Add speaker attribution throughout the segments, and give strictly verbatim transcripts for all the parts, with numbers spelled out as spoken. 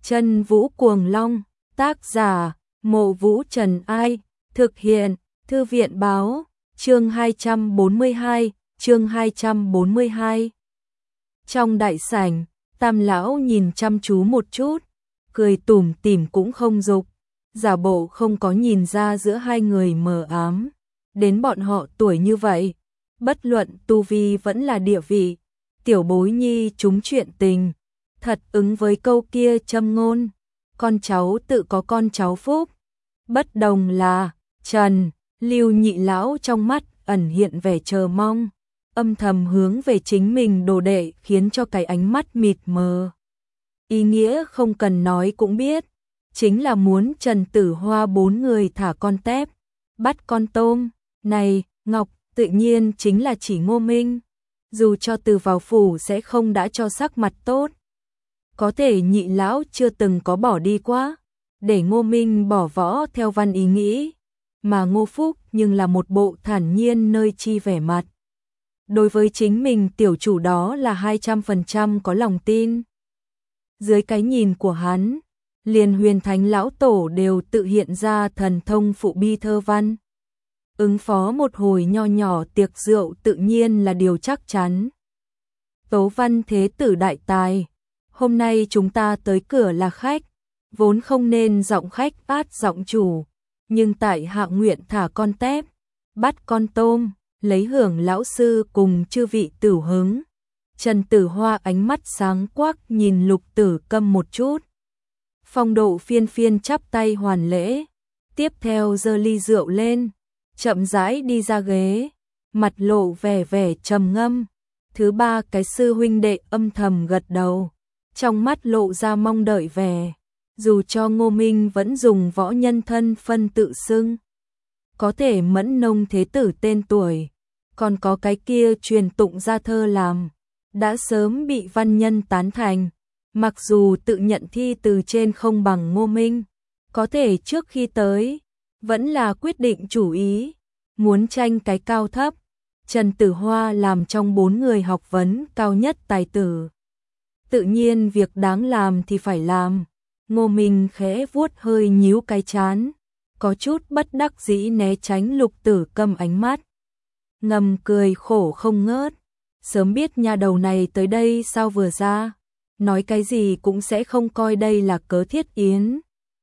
Speaker 1: Chân Vũ Cuồng Long, tác giả, Mộ Vũ Trần Ai, thực hiện, Thư viện Báo, chương hai trăm bốn mươi hai, chương hai trăm bốn mươi hai. Trong đại sảnh, Tam lão nhìn chăm chú một chút, cười tủm tỉm cũng không dục, giả bộ không có nhìn ra giữa hai người mờ ám. Đến bọn họ tuổi như vậy, bất luận tu vi vẫn là địa vị, tiểu bối nhi chúng chuyện tình, thật ứng với câu kia châm ngôn, con cháu tự có con cháu phúc. Bất đồng là, Trần, Lưu nhị lão trong mắt ẩn hiện vẻ chờ mong, âm thầm hướng về chính mình đồ đệ khiến cho cái ánh mắt mịt mờ. Ý nghĩa không cần nói cũng biết, chính là muốn Trần Tử Hoa bốn người thả con tép, bắt con tôm. Này, Ngọc, tự nhiên chính là chỉ Ngô Minh, dù cho từ vào phủ sẽ không đã cho sắc mặt tốt. Có thể nhị lão chưa từng có bỏ đi quá, để Ngô Minh bỏ võ theo văn ý nghĩ, mà Ngô Phúc nhưng là một bộ thản nhiên nơi chi vẻ mặt. Đối với chính mình tiểu chủ đó là hai trăm phần trăm có lòng tin. Dưới cái nhìn của hắn, liền Huyền Thánh lão tổ đều tự hiện ra thần thông phụ bi thơ văn. Ứng phó một hồi nho nhỏ tiệc rượu tự nhiên là điều chắc chắn. Tố Văn thế tử đại tài, hôm nay chúng ta tới cửa là khách, vốn không nên giọng khách át giọng chủ, nhưng tại hạ nguyện thả con tép, bắt con tôm, lấy hưởng lão sư cùng chư vị tửu hứng. Trần Tử Hoa ánh mắt sáng quắc nhìn Lục Tử Câm một chút. Phong độ phiên phiên chắp tay hoàn lễ, tiếp theo giơ ly rượu lên, chậm rãi đi ra ghế, mặt lộ vẻ vẻ trầm ngâm. Thứ ba cái sư huynh đệ âm thầm gật đầu, trong mắt lộ ra mong đợi vẻ, dù cho Ngô Minh vẫn dùng võ nhân thân phân tự xưng. Có thể Mẫn Nông thế tử tên tuổi, còn có cái kia truyền tụng ra thơ làm, đã sớm bị văn nhân tán thành. Mặc dù tự nhận thi từ trên không bằng Ngô Minh, có thể trước khi tới, vẫn là quyết định chủ ý, muốn tranh cái cao thấp. Trần Tử Hoa làm trong bốn người học vấn cao nhất tài tử. Tự nhiên việc đáng làm thì phải làm. Ngô Minh khẽ vuốt hơi nhíu cái chán, có chút bất đắc dĩ né tránh Lục Tử Câm ánh mắt. Ngầm cười khổ không ngớt, sớm biết nhà đầu này tới đây sao vừa ra, nói cái gì cũng sẽ không coi đây là cớ thiết yến,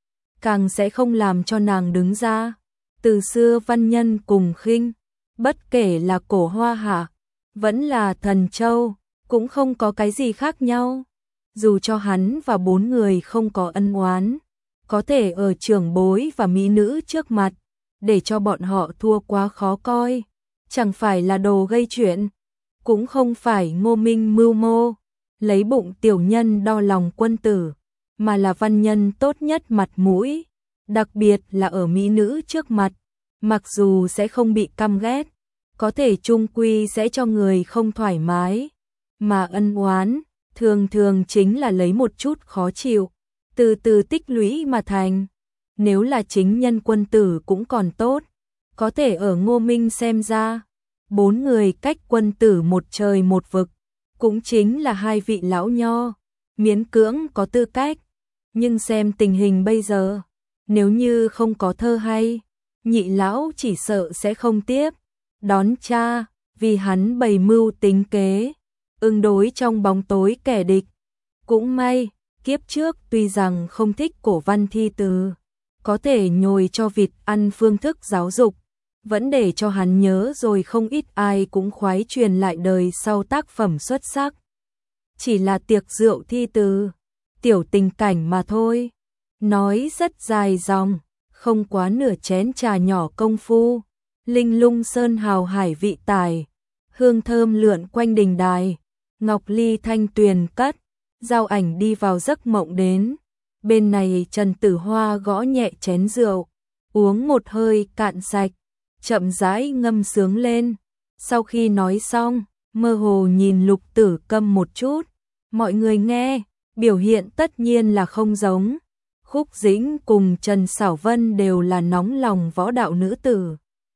Speaker 1: càng sẽ không làm cho nàng đứng ra. Từ xưa văn nhân cùng khinh, bất kể là cổ hoa hạ, vẫn là thần châu, cũng không có cái gì khác nhau. Dù cho hắn và bốn người không có ân oán, có thể ở trưởng bối và mỹ nữ trước mặt, để cho bọn họ thua quá khó coi, chẳng phải là đồ gây chuyện, cũng không phải Ngô Minh mưu mô, lấy bụng tiểu nhân đo lòng quân tử, mà là văn nhân tốt nhất mặt mũi, đặc biệt là ở mỹ nữ trước mặt, mặc dù sẽ không bị căm ghét, có thể chung quy sẽ cho người không thoải mái, mà ân oán thường thường chính là lấy một chút khó chịu, từ từ tích lũy mà thành. Nếu là chính nhân quân tử cũng còn tốt, có thể ở Ngô Minh xem ra, bốn người cách quân tử một trời một vực, cũng chính là hai vị lão nho, miễn cưỡng có tư cách. Nhưng xem tình hình bây giờ, nếu như không có thơ hay, nhị lão chỉ sợ sẽ không tiếp đón cha, vì hắn bày mưu tính kế, ứng đối trong bóng tối kẻ địch. Cũng may, kiếp trước tuy rằng không thích cổ văn thi từ, có thể nhồi cho vịt ăn phương thức giáo dục, vẫn để cho hắn nhớ rồi không ít ai cũng khoái truyền lại đời sau tác phẩm xuất sắc. Chỉ là tiệc rượu thi từ, tiểu tình cảnh mà thôi, nói rất dài dòng, không quá nửa chén trà nhỏ công phu, linh lung sơn hào hải vị tài, hương thơm lượn quanh đình đài, ngọc ly thanh tuyền cất, giao ảnh đi vào giấc mộng đến. Bên này Trần Tử Hoa gõ nhẹ chén rượu, uống một hơi cạn sạch, chậm rãi ngâm sướng lên. Sau khi nói xong, mơ hồ nhìn Lục Tử Câm một chút, mọi người nghe, biểu hiện tất nhiên là không giống. Khúc Dĩnh cùng Trần Sảo Vân đều là nóng lòng võ đạo nữ tử.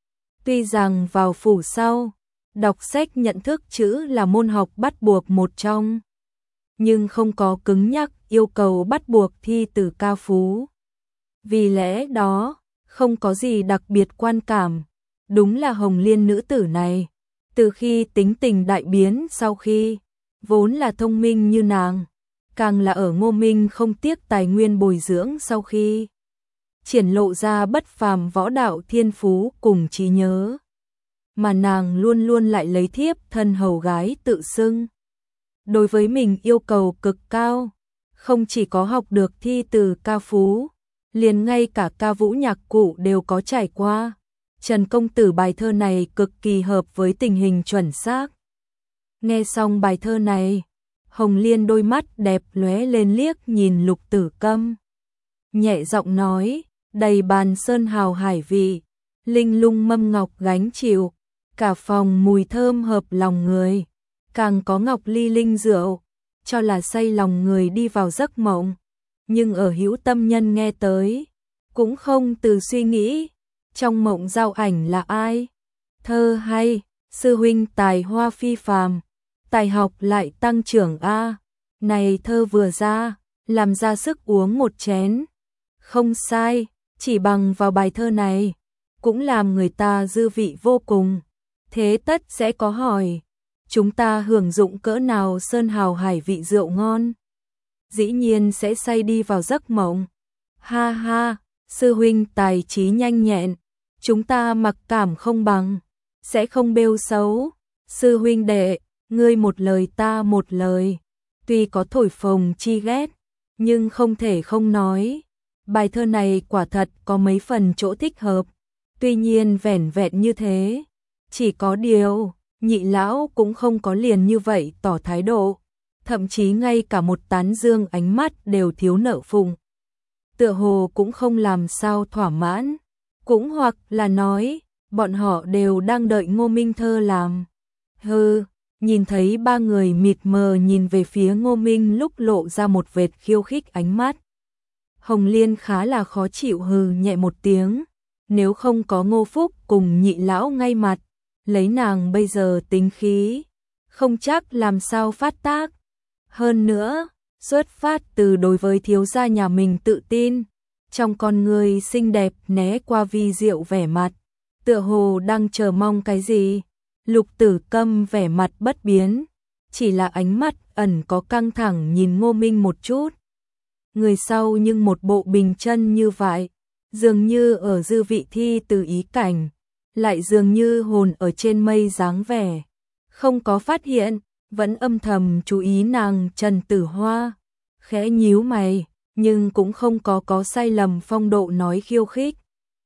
Speaker 1: Tuy rằng vào phủ sau, đọc sách nhận thức chữ là môn học bắt buộc một trong, nhưng không có cứng nhắc yêu cầu bắt buộc thi từ ca phú. Vì lẽ đó, không có gì đặc biệt quan cảm. Đúng là Hồng Liên nữ tử này, từ khi tính tình đại biến sau khi, vốn là thông minh như nàng, càng là ở Ngô Minh không tiếc tài nguyên bồi dưỡng sau khi triển lộ ra bất phàm võ đạo thiên phú cùng trí nhớ. Mà nàng luôn luôn lại lấy thiếp thân hầu gái tự xưng. Đối với mình yêu cầu cực cao, không chỉ có học được thi từ ca phú, liền ngay cả ca vũ nhạc cụ đều có trải qua. Trần công tử bài thơ này cực kỳ hợp với tình hình chuẩn xác. Nghe xong bài thơ này, Hồng Liên đôi mắt đẹp lóe lên liếc nhìn Lục Tử Câm. Nhẹ giọng nói, đầy bàn sơn hào hải vị, linh lung mâm ngọc gánh chịu, cả phòng mùi thơm hợp lòng người, càng có ngọc ly linh rượu, cho là say lòng người đi vào giấc mộng. Nhưng ở hữu tâm nhân nghe tới, cũng không từ suy nghĩ, trong mộng giao ảnh là ai? Thơ hay, sư huynh tài hoa phi phàm, tài học lại tăng trưởng a. Này thơ vừa ra, làm ra sức uống một chén. Không sai, chỉ bằng vào bài thơ này, cũng làm người ta dư vị vô cùng. Thế tất sẽ có hỏi, chúng ta hưởng dụng cỡ nào sơn hào hải vị rượu ngon? Dĩ nhiên sẽ say đi vào giấc mộng. Ha ha, sư huynh tài trí nhanh nhẹn, chúng ta mặc cảm không bằng, sẽ không bêu xấu. Sư huynh đệ, ngươi một lời ta một lời, tuy có thổi phồng chi ghét, nhưng không thể không nói. Bài thơ này quả thật có mấy phần chỗ thích hợp, tuy nhiên vẻn vẹn như thế. Chỉ có điều, nhị lão cũng không có liền như vậy tỏ thái độ, thậm chí ngay cả một tán dương ánh mắt đều thiếu nợ phụng. Tựa hồ cũng không làm sao thỏa mãn, cũng hoặc là nói, bọn họ đều đang đợi Ngô Minh thơ làm. Hừ, nhìn thấy ba người mịt mờ nhìn về phía Ngô Minh lúc lộ ra một vệt khiêu khích ánh mắt. Hồng Liên khá là khó chịu hừ nhẹ một tiếng, nếu không có Ngô Phúc cùng nhị lão ngay mặt, lấy nàng bây giờ tính khí, không chắc làm sao phát tác. Hơn nữa, xuất phát từ đối với thiếu gia nhà mình tự tin, trong con người xinh đẹp né qua vi diệu vẻ mặt, tựa hồ đang chờ mong cái gì. Lục Tử Câm vẻ mặt bất biến, chỉ là ánh mắt ẩn có căng thẳng nhìn Ngô Minh một chút. Người sau nhưng một bộ bình chân như vậy, dường như ở dư vị thi từ ý cảnh, lại dường như hồn ở trên mây dáng vẻ, không có phát hiện, vẫn âm thầm chú ý nàng Trần Tử Hoa, khẽ nhíu mày, nhưng cũng không có có sai lầm phong độ nói khiêu khích,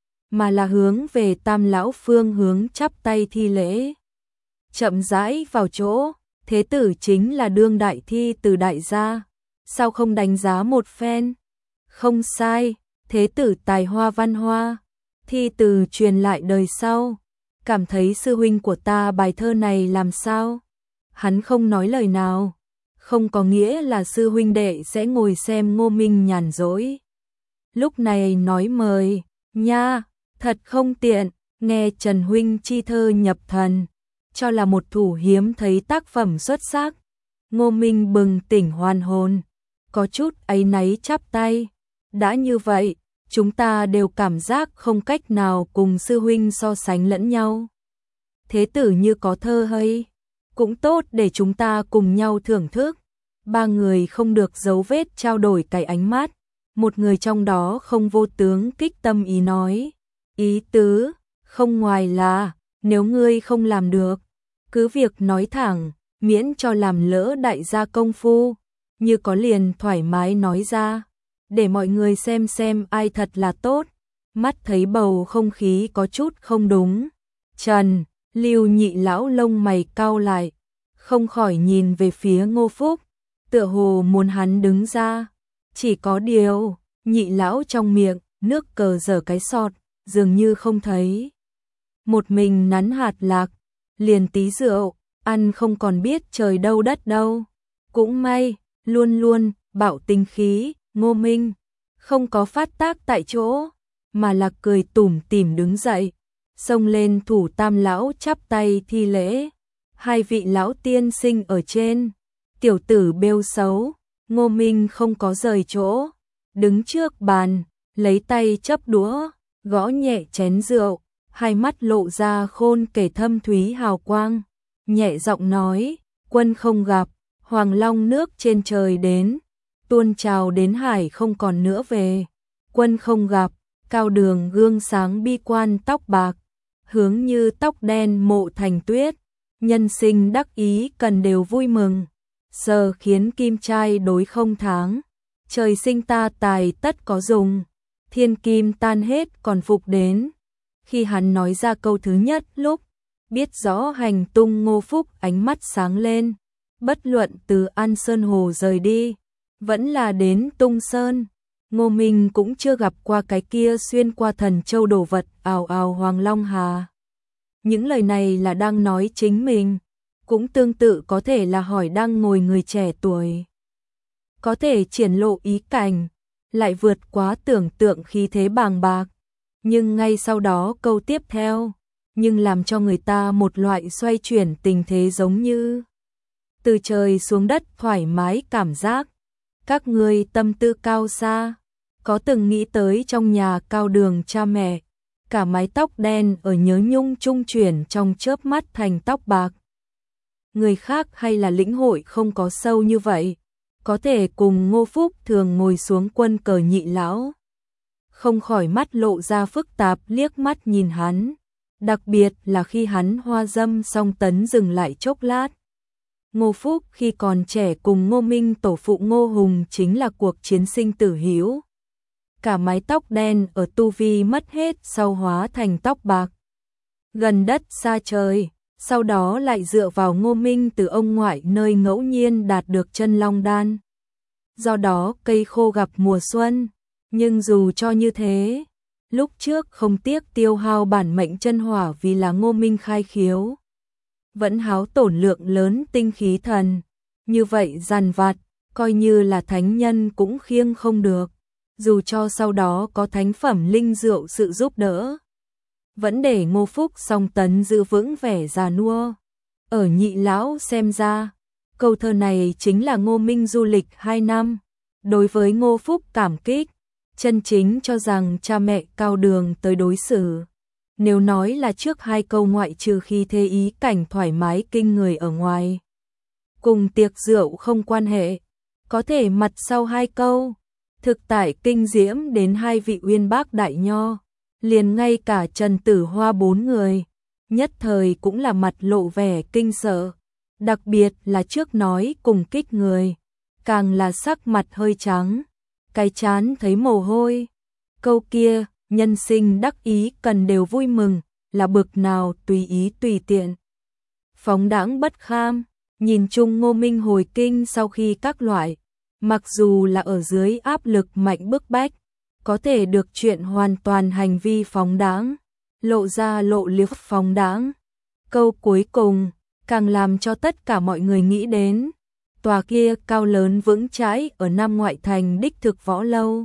Speaker 1: mà là hướng về Tam lão phương hướng chắp tay thi lễ. Chậm rãi vào chỗ, thế tử chính là đương đại thi từ đại gia, sao không đánh giá một phen? Không sai, thế tử tài hoa văn hoa, thi từ truyền lại đời sau, cảm thấy sư huynh của ta bài thơ này làm sao? Hắn không nói lời nào, không có nghĩa là sư huynh đệ sẽ ngồi xem Ngô Minh nhàn rỗi. Lúc này nói mời, nha, thật không tiện, nghe Trần huynh chi thơ nhập thần, cho là một thủ hiếm thấy tác phẩm xuất sắc. Ngô Minh bừng tỉnh hoàn hồn, có chút áy náy chắp tay. Đã như vậy, chúng ta đều cảm giác không cách nào cùng sư huynh so sánh lẫn nhau. Thế tử như có thơ hay, cũng tốt để chúng ta cùng nhau thưởng thức. Ba người không được giấu vết trao đổi cái ánh mắt, một người trong đó không vô tướng kích tâm ý nói. Ý tứ, không ngoài là, nếu ngươi không làm được, cứ việc nói thẳng, miễn cho làm lỡ đại gia công phu, như có liền thoải mái nói ra, để mọi người xem xem ai thật là tốt. Mắt thấy bầu không khí có chút không đúng, Trần, Lưu nhị lão lông mày cau lại, không khỏi nhìn về phía Ngô Phúc, tựa hồ muốn hắn đứng ra. Chỉ có điều, nhị lão trong miệng, nước cờ dở cái sọt, dường như không thấy. Một mình nắn hạt lạc, liền tí rượu, ăn không còn biết trời đâu đất đâu. Cũng may, luôn luôn, bạo tinh khí, Ngô Minh, không có phát tác tại chỗ, mà là cười tủm tỉm đứng dậy, xông lên thủ Tam lão chắp tay thi lễ. Hai vị lão tiên sinh ở trên, tiểu tử bêu xấu, Ngô Minh không có rời chỗ, đứng trước bàn, lấy tay chấp đũa, gõ nhẹ chén rượu, hai mắt lộ ra khôn kể thâm thúy hào quang, nhẹ giọng nói, quân không gặp, Hoàng Long nước trên trời đến, tuôn trào đến hải không còn nữa về, quân không gặp, Cao Đường gương sáng bi quan tóc bạc, hướng như tóc đen Mộ Thành Tuyết, nhân sinh đắc ý cần đều vui mừng, giờ khiến kim trai đối không tháng, trời sinh ta tài tất có dùng, thiên kim tan hết còn phục đến. Khi hắn nói ra câu thứ nhất lúc, biết rõ hành tung Ngô Phúc ánh mắt sáng lên, bất luận từ An Sơn Hồ rời đi, vẫn là đến Tung Sơn, Ngô Minh cũng chưa gặp qua cái kia xuyên qua thần châu đồ vật ào ào Hoàng Long Hà. Những lời này là đang nói chính mình, cũng tương tự có thể là hỏi đang ngồi người trẻ tuổi. Có thể triển lộ ý cảnh, lại vượt quá tưởng tượng khí thế bàng bạc. Nhưng ngay sau đó câu tiếp theo, nhưng làm cho người ta một loại xoay chuyển tình thế giống như từ trời xuống đất thoải mái cảm giác. Các ngươi tâm tư cao xa, có từng nghĩ tới trong nhà Cao Đường cha mẹ, cả mái tóc đen ở nhớ nhung trung chuyển trong chớp mắt thành tóc bạc. Người khác hay là lĩnh hội không có sâu như vậy, có thể cùng Ngô Phúc thường ngồi xuống quân cờ nhị lão. Không khỏi mắt lộ ra phức tạp liếc mắt nhìn hắn, đặc biệt là khi hắn hoa dâm xong tấn dừng lại chốc lát. Ngô Phúc khi còn trẻ cùng Ngô Minh tổ phụ Ngô Hùng chính là cuộc chiến sinh tử hữu. Cả mái tóc đen ở tu vi mất hết sau hóa thành tóc bạc. Gần đất xa trời, sau đó lại dựa vào Ngô Minh từ ông ngoại nơi ngẫu nhiên đạt được chân long đan. Do đó cây khô gặp mùa xuân, nhưng dù cho như thế, lúc trước không tiếc tiêu hao bản mệnh chân hỏa vì là Ngô Minh khai khiếu. Vẫn háo tổn lượng lớn tinh khí thần, như vậy dằn vặt, coi như là thánh nhân cũng khiêng không được, dù cho sau đó có thánh phẩm linh rượu sự giúp đỡ. Vẫn để Ngô Phúc song tấn giữ vững vẻ già nua. Ở nhị lão xem ra, câu thơ này chính là Ngô Minh du lịch hai năm. Đối với Ngô Phúc cảm kích, chân chính cho rằng cha mẹ Cao Đường tới đối xử. Nếu nói là trước hai câu ngoại trừ khi thế ý cảnh thoải mái kinh người ở ngoài, cùng tiệc rượu không quan hệ, có thể mặt sau hai câu, thực tại kinh diễm đến hai vị uyên bác đại nho, liền ngay cả Trần Tử Hoa bốn người, nhất thời cũng là mặt lộ vẻ kinh sợ, đặc biệt là trước nói cùng kích người, càng là sắc mặt hơi trắng, cái chán thấy mồ hôi. Câu kia, nhân sinh đắc ý cần đều vui mừng, là bực nào tùy ý tùy tiện. Phóng đãng bất kham, nhìn chung Ngô Minh hồi kinh sau khi các loại, mặc dù là ở dưới áp lực mạnh bức bách, có thể được chuyện hoàn toàn hành vi phóng đãng, lộ ra lộ liếc phóng đãng. Câu cuối cùng, càng làm cho tất cả mọi người nghĩ đến, tòa kia cao lớn vững chãi ở Nam ngoại thành đích thực võ lâu.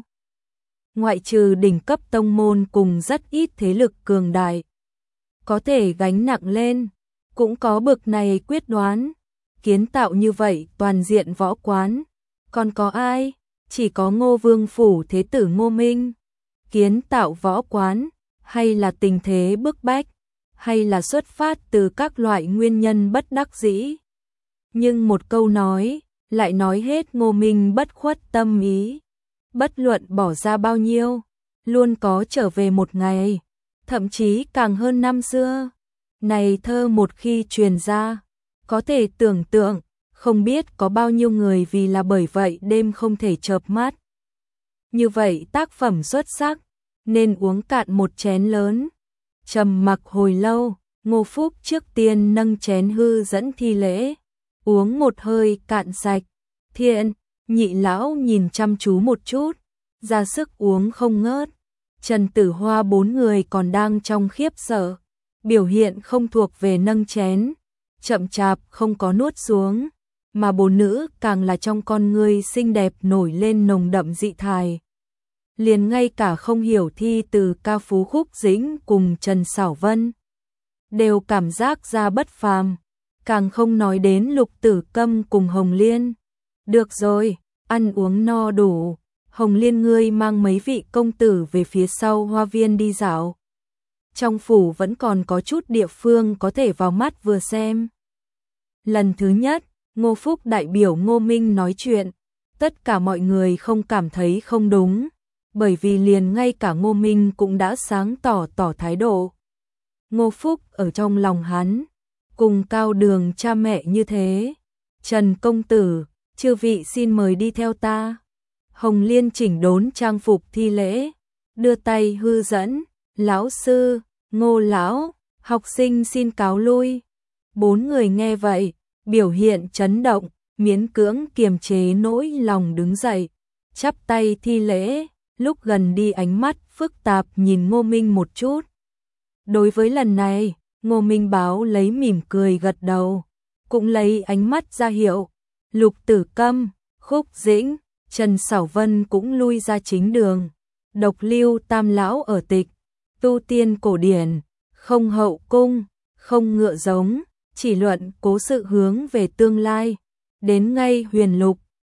Speaker 1: Ngoại trừ đỉnh cấp tông môn cùng rất ít thế lực cường đại, có thể gánh nặng lên, cũng có bực này quyết đoán, kiến tạo như vậy toàn diện võ quán. Còn có ai? Chỉ có Ngô Vương phủ thế tử Ngô Minh. Kiến tạo võ quán, hay là tình thế bức bách, hay là xuất phát từ các loại nguyên nhân bất đắc dĩ. Nhưng một câu nói, lại nói hết Ngô Minh bất khuất tâm ý. Bất luận bỏ ra bao nhiêu, luôn có trở về một ngày, thậm chí càng hơn năm xưa. Này thơ một khi truyền ra, có thể tưởng tượng, không biết có bao nhiêu người vì là bởi vậy đêm không thể chợp mắt. Như vậy tác phẩm xuất sắc, nên uống cạn một chén lớn. Trầm mặc hồi lâu, Ngô Phúc trước tiên nâng chén hư dẫn thi lễ, uống một hơi cạn sạch. Thiện, nhị lão nhìn chăm chú một chút, ra sức uống không ngớt. Trần Tử Hoa bốn người còn đang trong khiếp sợ, biểu hiện không thuộc về nâng chén, chậm chạp không có nuốt xuống, mà bốn nữ càng là trong con ngươi xinh đẹp nổi lên nồng đậm dị thải. Liền ngay cả không hiểu thi từ Cao Phú Khúc Dĩnh cùng Trần Sảo Vân, đều cảm giác ra bất phàm, càng không nói đến Lục Tử Câm cùng Hồng Liên. Được rồi, ăn uống no đủ, Hồng Liên ngươi mang mấy vị công tử về phía sau hoa viên đi dạo. Trong phủ vẫn còn có chút địa phương có thể vào mắt vừa xem. Lần thứ nhất, Ngô Phúc đại biểu Ngô Minh nói chuyện, tất cả mọi người không cảm thấy không đúng, bởi vì liền ngay cả Ngô Minh cũng đã sáng tỏ tỏ thái độ. Ngô Phúc ở trong lòng hắn, cùng Cao Đường cha mẹ như thế. Trần công tử, chư vị xin mời đi theo ta. Hồng Liên chỉnh đốn trang phục thi lễ, đưa tay hư dẫn, lão sư, Ngô lão, học sinh xin cáo lui. Bốn người nghe vậy, biểu hiện chấn động, miễn cưỡng kiềm chế nỗi lòng đứng dậy, chắp tay thi lễ, lúc gần đi ánh mắt phức tạp nhìn Ngô Minh một chút. Đối với lần này, Ngô Minh Báo lấy mỉm cười gật đầu, cũng lấy ánh mắt ra hiệu. Lục Tử Câm, Khúc Dĩnh, Trần Sảo Vân cũng lui ra chính đường. Độc Lưu Tam lão ở tịch, tu tiên cổ điển, không hậu cung, không ngựa giống, chỉ luận cố sự hướng về tương lai. Đến ngay Huyền Lục,